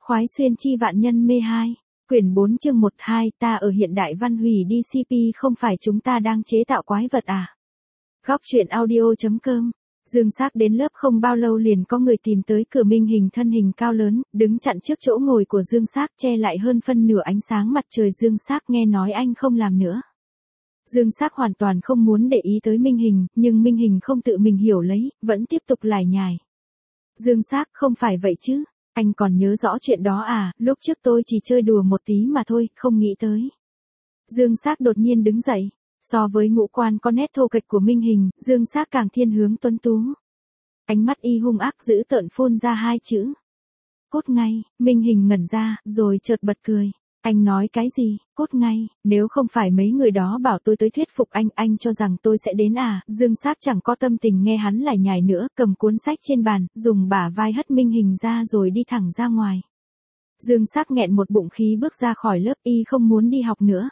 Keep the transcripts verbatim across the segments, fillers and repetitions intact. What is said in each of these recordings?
Khoái xuyên chi vạn nhân mê hai. Quyển bốn chương một hai, ta ở hiện đại văn hủy đi xê pê không phải chúng ta đang chế tạo quái vật à? Góc truyện audio.com. Dương Sác đến lớp không bao lâu liền có người tìm tới cửa Minh Hình, thân hình cao lớn, đứng chặn trước chỗ ngồi của Dương Sác, che lại hơn phân nửa ánh sáng mặt trời. Dương Sác nghe nói anh không làm nữa. Dương Sác hoàn toàn không muốn để ý tới Minh Hình, nhưng Minh Hình không tự mình hiểu lấy, vẫn tiếp tục lải nhải. Dương Sác, không phải vậy chứ? Anh còn nhớ rõ chuyện đó à, lúc trước tôi chỉ chơi đùa một tí mà thôi, không nghĩ tới. Dương Sác đột nhiên đứng dậy. So với ngũ quan có nét thô kệch của Minh Hình, Dương Sác càng thiên hướng tuấn tú. Ánh mắt y hung ác dữ tợn phun ra hai chữ. Cút ngay. Minh Hình ngẩn ra, rồi chợt bật cười. Anh nói cái gì, cút ngay, nếu không phải mấy người đó bảo tôi tới thuyết phục anh, anh cho rằng tôi sẽ đến à? Dương Sác chẳng có tâm tình nghe hắn lải nhải nữa, cầm cuốn sách trên bàn, dùng bả vai hất Minh Hình ra rồi đi thẳng ra ngoài. Dương Sác nghẹn một bụng khí bước ra khỏi lớp, y không muốn đi học nữa.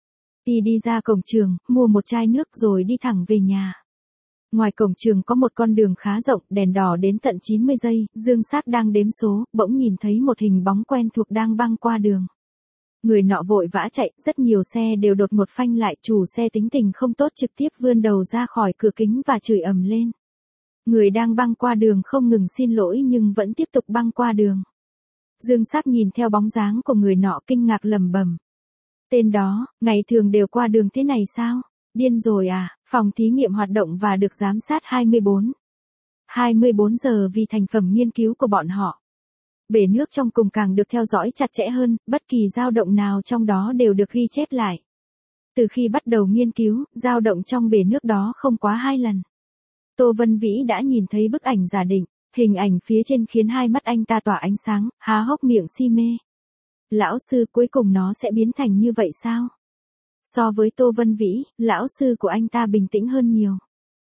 Y đi ra cổng trường, mua một chai nước rồi đi thẳng về nhà. Ngoài cổng trường có một con đường khá rộng, đèn đỏ đến tận chín mươi giây, Dương Sác đang đếm số, bỗng nhìn thấy một hình bóng quen thuộc đang băng qua đường. Người nọ vội vã chạy, rất nhiều xe đều đột ngột phanh lại, chủ xe tính tình không tốt trực tiếp vươn đầu ra khỏi cửa kính và chửi ầm lên. Người đang băng qua đường không ngừng xin lỗi nhưng vẫn tiếp tục băng qua đường. Dương Sác nhìn theo bóng dáng của người nọ kinh ngạc lẩm bẩm. Tên đó, ngày thường đều qua đường thế này sao? Điên rồi à? Phòng thí nghiệm hoạt động và được giám sát hai mươi bốn. hai mươi bốn giờ vì thành phẩm nghiên cứu của bọn họ. Bể nước trong cùng càng được theo dõi chặt chẽ hơn, bất kỳ dao động nào trong đó đều được ghi chép lại. Từ khi bắt đầu nghiên cứu, dao động trong bể nước đó không quá hai lần. Tô Vân Vĩ đã nhìn thấy bức ảnh giả định, hình ảnh phía trên khiến hai mắt anh ta tỏa ánh sáng, há hốc miệng si mê. Lão sư, cuối cùng nó sẽ biến thành như vậy sao? So với Tô Vân Vĩ, lão sư của anh ta bình tĩnh hơn nhiều.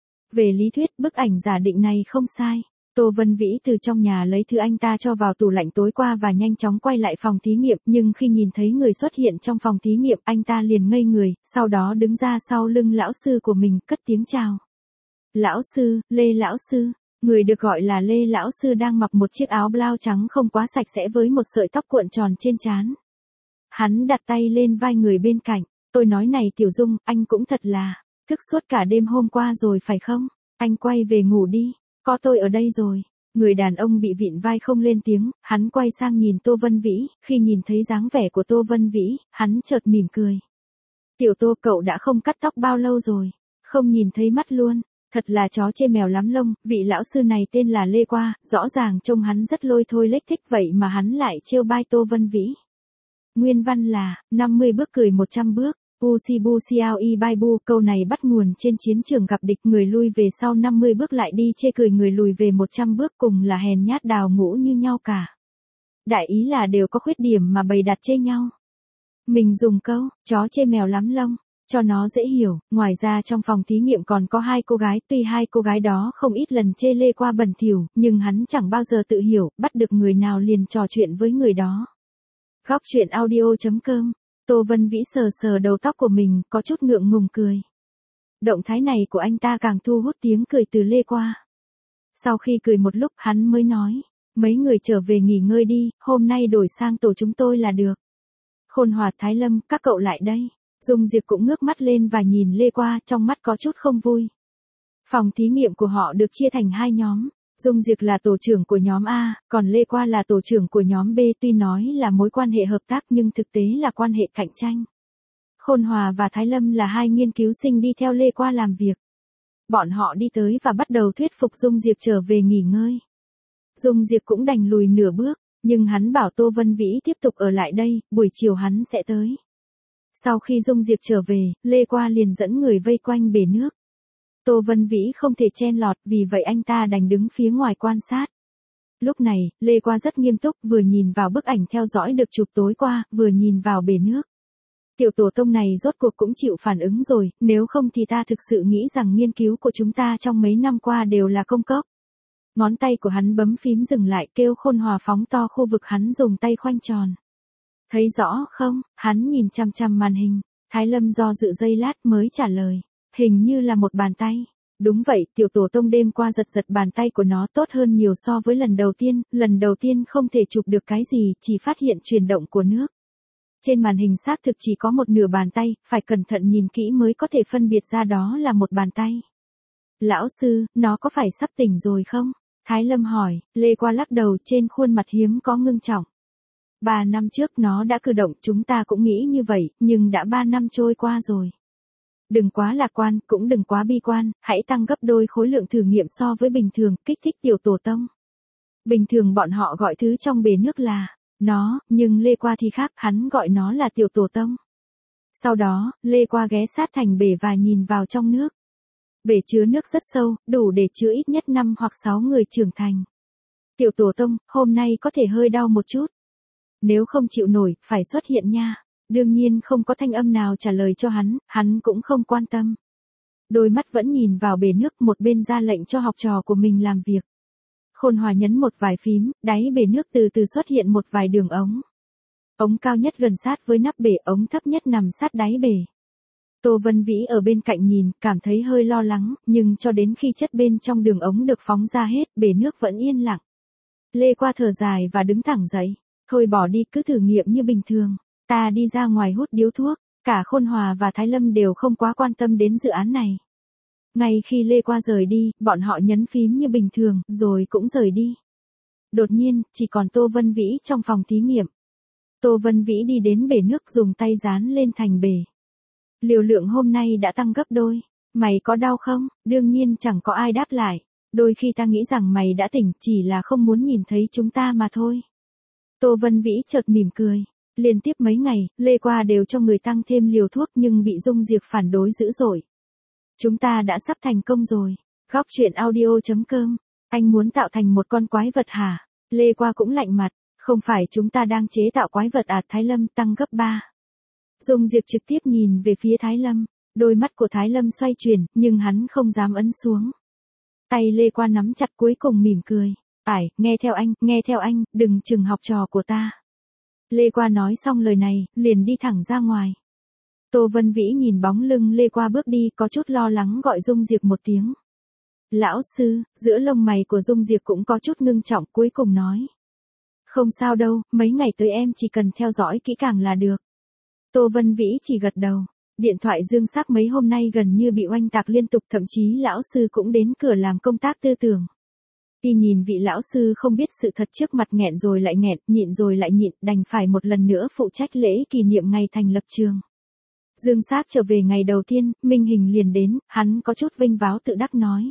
Về lý thuyết, bức ảnh giả định này không sai. Tô Vân Vĩ từ trong nhà lấy thứ anh ta cho vào tủ lạnh tối qua và nhanh chóng quay lại phòng thí nghiệm, nhưng khi nhìn thấy người xuất hiện trong phòng thí nghiệm, anh ta liền ngây người, sau đó đứng ra sau lưng lão sư của mình, cất tiếng chào. Lão sư, Lê lão sư. Người được gọi là Lê lão sư đang mặc một chiếc áo blau trắng không quá sạch sẽ với một sợi tóc cuộn tròn trên trán. Hắn đặt tay lên vai người bên cạnh. Tôi nói này Tiểu Dung, anh cũng thật là thức suốt cả đêm hôm qua rồi phải không? Anh quay về ngủ đi. Có tôi ở đây rồi. Người đàn ông bị vịn vai không lên tiếng, hắn quay sang nhìn Tô Vân Vĩ, khi nhìn thấy dáng vẻ của Tô Vân Vĩ, hắn chợt mỉm cười. Tiểu Tô, cậu đã không cắt tóc bao lâu rồi? Không nhìn thấy mắt luôn. Thật là chó chê mèo lắm lông, vị lão sư này tên là Lê Qua, rõ ràng trông hắn rất lôi thôi lếch thích vậy mà hắn lại trêu bai Tô Vân Vĩ. Nguyên văn là, năm mươi bước cười một trăm bước. Busi busiao i bai bu, câu này bắt nguồn trên chiến trường gặp địch, người lui về sau năm mươi bước lại đi chê cười người lùi về một trăm bước, cùng là hèn nhát đào ngũ như nhau cả. Đại ý là đều có khuyết điểm mà bày đặt chê nhau. Mình dùng câu, chó chê mèo lắm lông, cho nó dễ hiểu. Ngoài ra trong phòng thí nghiệm còn có hai cô gái, tuy hai cô gái đó không ít lần chê Lê Qua bẩn thỉu, nhưng hắn chẳng bao giờ tự hiểu, bắt được người nào liền trò chuyện với người đó. Góc truyện audio.com. Tô Vân Vĩ sờ sờ đầu tóc của mình, có chút ngượng ngùng cười. Động thái này của anh ta càng thu hút tiếng cười từ Lê Qua. Sau khi cười một lúc hắn mới nói, mấy người trở về nghỉ ngơi đi, hôm nay đổi sang tổ chúng tôi là được. Khôn Hòa, Thái Lâm, các cậu lại đây. Dung Diệp cũng ngước mắt lên và nhìn Lê Qua, trong mắt có chút không vui. Phòng thí nghiệm của họ được chia thành hai nhóm. Dung Diệp là tổ trưởng của nhóm A, còn Lê Qua là tổ trưởng của nhóm B, tuy nói là mối quan hệ hợp tác nhưng thực tế là quan hệ cạnh tranh. Khôn Hòa và Thái Lâm là hai nghiên cứu sinh đi theo Lê Qua làm việc. Bọn họ đi tới và bắt đầu thuyết phục Dung Diệp trở về nghỉ ngơi. Dung Diệp cũng đành lùi nửa bước, nhưng hắn bảo Tô Vân Vĩ tiếp tục ở lại đây, buổi chiều hắn sẽ tới. Sau khi Dung Diệp trở về, Lê Qua liền dẫn người vây quanh bể nước. Tô Vân Vĩ không thể chen lọt, vì vậy anh ta đành đứng phía ngoài quan sát. Lúc này, Lê Qua rất nghiêm túc, vừa nhìn vào bức ảnh theo dõi được chụp tối qua, vừa nhìn vào bể nước. Tiểu tổ tông này rốt cuộc cũng chịu phản ứng rồi, nếu không thì ta thực sự nghĩ rằng nghiên cứu của chúng ta trong mấy năm qua đều là công cốc. Ngón tay của hắn bấm phím dừng lại, kêu Khôn Hòa phóng to khu vực hắn dùng tay khoanh tròn. Thấy rõ không? Hắn nhìn chăm chăm màn hình. Thái Lâm do dự giây lát mới trả lời. Hình như là một bàn tay. Đúng vậy, tiểu tổ tông đêm qua giật giật bàn tay của nó tốt hơn nhiều so với lần đầu tiên, lần đầu tiên không thể chụp được cái gì, chỉ phát hiện chuyển động của nước. Trên màn hình xác thực chỉ có một nửa bàn tay, phải cẩn thận nhìn kỹ mới có thể phân biệt ra đó là một bàn tay. Lão sư, nó có phải sắp tỉnh rồi không? Thái Lâm hỏi, Lê Qua lắc đầu, trên khuôn mặt hiếm có ngưng trọng. Ba năm trước nó đã cử động, chúng ta cũng nghĩ như vậy, nhưng đã ba năm trôi qua rồi. Đừng quá lạc quan, cũng đừng quá bi quan, hãy tăng gấp đôi khối lượng thử nghiệm so với bình thường, kích thích tiểu tổ tông. Bình thường bọn họ gọi thứ trong bể nước là nó, nhưng Lê Qua thì khác, hắn gọi nó là tiểu tổ tông. Sau đó, Lê Qua ghé sát thành bể và nhìn vào trong nước. Bể chứa nước rất sâu, đủ để chứa ít nhất năm hoặc sáu người trưởng thành. Tiểu tổ tông, hôm nay có thể hơi đau một chút. Nếu không chịu nổi, phải xuất hiện nha. Đương nhiên không có thanh âm nào trả lời cho hắn, hắn cũng không quan tâm. Đôi mắt vẫn nhìn vào bể nước, một bên ra lệnh cho học trò của mình làm việc. Khôn Hòa nhấn một vài phím, đáy bể nước từ từ xuất hiện một vài đường ống. Ống cao nhất gần sát với nắp bể, ống thấp nhất nằm sát đáy bể. Tô Vân Vĩ ở bên cạnh nhìn, cảm thấy hơi lo lắng, nhưng cho đến khi chất bên trong đường ống được phóng ra hết, bể nước vẫn yên lặng. Lê Qua thở dài và đứng thẳng dậy. Thôi bỏ đi, cứ thử nghiệm như bình thường. Ta đi ra ngoài hút điếu thuốc. Cả Khôn Hòa và Thái Lâm đều không quá quan tâm đến dự án này. Ngay khi Lê Qua rời đi, bọn họ nhấn phím như bình thường, rồi cũng rời đi. Đột nhiên, chỉ còn Tô Vân Vĩ trong phòng thí nghiệm. Tô Vân Vĩ đi đến bể nước, dùng tay dán lên thành bể. Liều lượng hôm nay đã tăng gấp đôi. Mày có đau không? Đương nhiên chẳng có ai đáp lại. Đôi khi ta nghĩ rằng mày đã tỉnh, chỉ là không muốn nhìn thấy chúng ta mà thôi. Tô Vân Vĩ chợt mỉm cười. Liên tiếp mấy ngày, Lê Qua đều cho người tăng thêm liều thuốc nhưng bị Dung Diệp phản đối dữ dội. Chúng ta đã sắp thành công rồi. Góc truyện audio chấm com. Anh muốn tạo thành một con quái vật hả? Lê Qua cũng lạnh mặt. Không phải chúng ta đang chế tạo quái vật à? Thái Lâm tăng gấp ba. Dung Diệp trực tiếp nhìn về phía Thái Lâm. Đôi mắt của Thái Lâm xoay chuyển, nhưng hắn không dám ấn xuống. Tay Lê Qua nắm chặt, cuối cùng mỉm cười. Ải, nghe theo anh, nghe theo anh, đừng chừng học trò của ta. Lê Qua nói xong lời này, liền đi thẳng ra ngoài. Tô Vân Vĩ nhìn bóng lưng Lê Qua bước đi, có chút lo lắng gọi Dung Diệp một tiếng. Lão sư, giữa lông mày của Dung Diệp cũng có chút ngưng trọng, cuối cùng nói. Không sao đâu, mấy ngày tới em chỉ cần theo dõi kỹ càng là được. Tô Vân Vĩ chỉ gật đầu. Điện thoại Dương Sắc mấy hôm nay gần như bị oanh tạc liên tục, thậm chí lão sư cũng đến cửa làm công tác tư tưởng. Y nhìn vị lão sư không biết sự thật trước mặt, nghẹn rồi lại nghẹn, nhịn rồi lại nhịn, đành phải một lần nữa phụ trách lễ kỷ niệm ngày thành lập trường. Dương Sắc trở về ngày đầu tiên, Minh Hình liền đến, hắn có chút vinh váo tự đắc nói.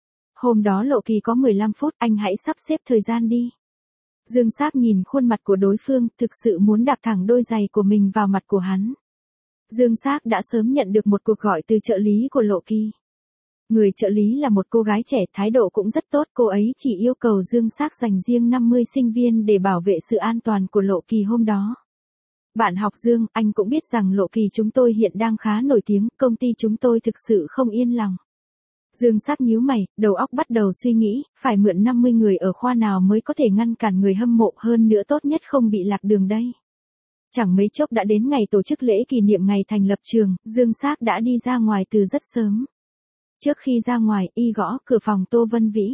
Hôm đó Lộ Kỳ có mười lăm phút, anh hãy sắp xếp thời gian đi. Dương Sắc nhìn khuôn mặt của đối phương, thực sự muốn đạp thẳng đôi giày của mình vào mặt của hắn. Dương Sắc đã sớm nhận được một cuộc gọi từ trợ lý của Lộ Kỳ. Người trợ lý là một cô gái trẻ, thái độ cũng rất tốt, cô ấy chỉ yêu cầu Dương Sắc dành riêng năm mươi sinh viên để bảo vệ sự an toàn của Lộ Kỳ hôm đó. Bạn học Dương, anh cũng biết rằng Lộ Kỳ chúng tôi hiện đang khá nổi tiếng, công ty chúng tôi thực sự không yên lòng. Dương Sắc nhíu mày, đầu óc bắt đầu suy nghĩ, phải mượn năm mươi người ở khoa nào mới có thể ngăn cản người hâm mộ, hơn nữa tốt nhất không bị lạc đường đây. Chẳng mấy chốc đã đến ngày tổ chức lễ kỷ niệm ngày thành lập trường, Dương Sắc đã đi ra ngoài từ rất sớm. Trước khi ra ngoài, y gõ cửa phòng Tô Vân Vĩ.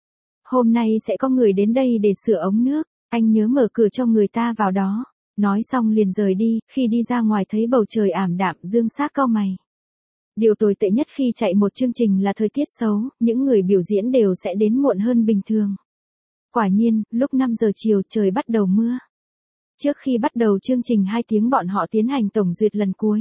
Hôm nay sẽ có người đến đây để sửa ống nước, anh nhớ mở cửa cho người ta vào đó. Nói xong liền rời đi, khi đi ra ngoài thấy bầu trời ảm đạm, Dương Sắc cau mày. Điều tồi tệ nhất khi chạy một chương trình là thời tiết xấu, những người biểu diễn đều sẽ đến muộn hơn bình thường. Quả nhiên, lúc năm giờ chiều trời bắt đầu mưa. Trước khi bắt đầu chương trình hai tiếng bọn họ tiến hành tổng duyệt lần cuối.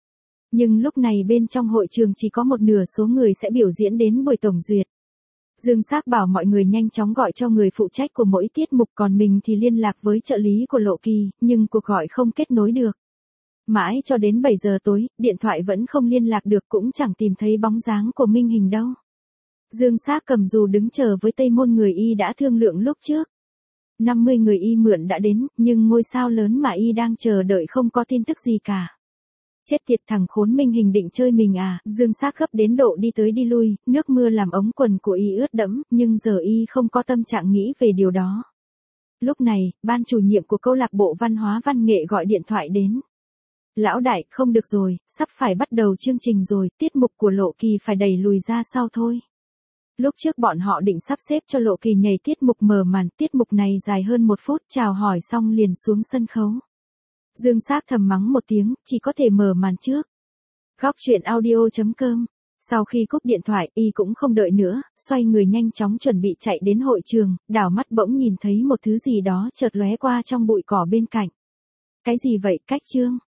Nhưng lúc này bên trong hội trường chỉ có một nửa số người sẽ biểu diễn đến buổi tổng duyệt. Dương Sắc bảo mọi người nhanh chóng gọi cho người phụ trách của mỗi tiết mục, còn mình thì liên lạc với trợ lý của Lộ Kỳ, nhưng cuộc gọi không kết nối được. Mãi cho đến bảy giờ tối, điện thoại vẫn không liên lạc được, cũng chẳng tìm thấy bóng dáng của Minh Hình đâu. Dương Sắc cầm dù đứng chờ với Tây Môn người y đã thương lượng lúc trước. năm mươi người y mượn đã đến, nhưng ngôi sao lớn mà y đang chờ đợi không có tin tức gì cả. Chết tiệt, thằng khốn Minh Hình định chơi mình à? Dương Sắc gấp đến độ đi tới đi lui, nước mưa làm ống quần của y ướt đẫm, nhưng giờ y không có tâm trạng nghĩ về điều đó. Lúc này, ban chủ nhiệm của câu lạc bộ văn hóa văn nghệ gọi điện thoại đến. Lão đại, không được rồi, sắp phải bắt đầu chương trình rồi, tiết mục của Lộ Kỳ phải đẩy lùi ra sau thôi. Lúc trước bọn họ định sắp xếp cho Lộ Kỳ nhảy tiết mục mở màn, tiết mục này dài hơn một phút, chào hỏi xong liền xuống sân khấu. Dương Sác thầm mắng một tiếng, chỉ có thể mở màn trước. Góc truyện audio chấm com. Sau khi cúp điện thoại, y cũng không đợi nữa, xoay người nhanh chóng chuẩn bị chạy đến hội trường, đảo mắt bỗng nhìn thấy một thứ gì đó chợt lóe qua trong bụi cỏ bên cạnh. Cái gì vậy, Cách Trương?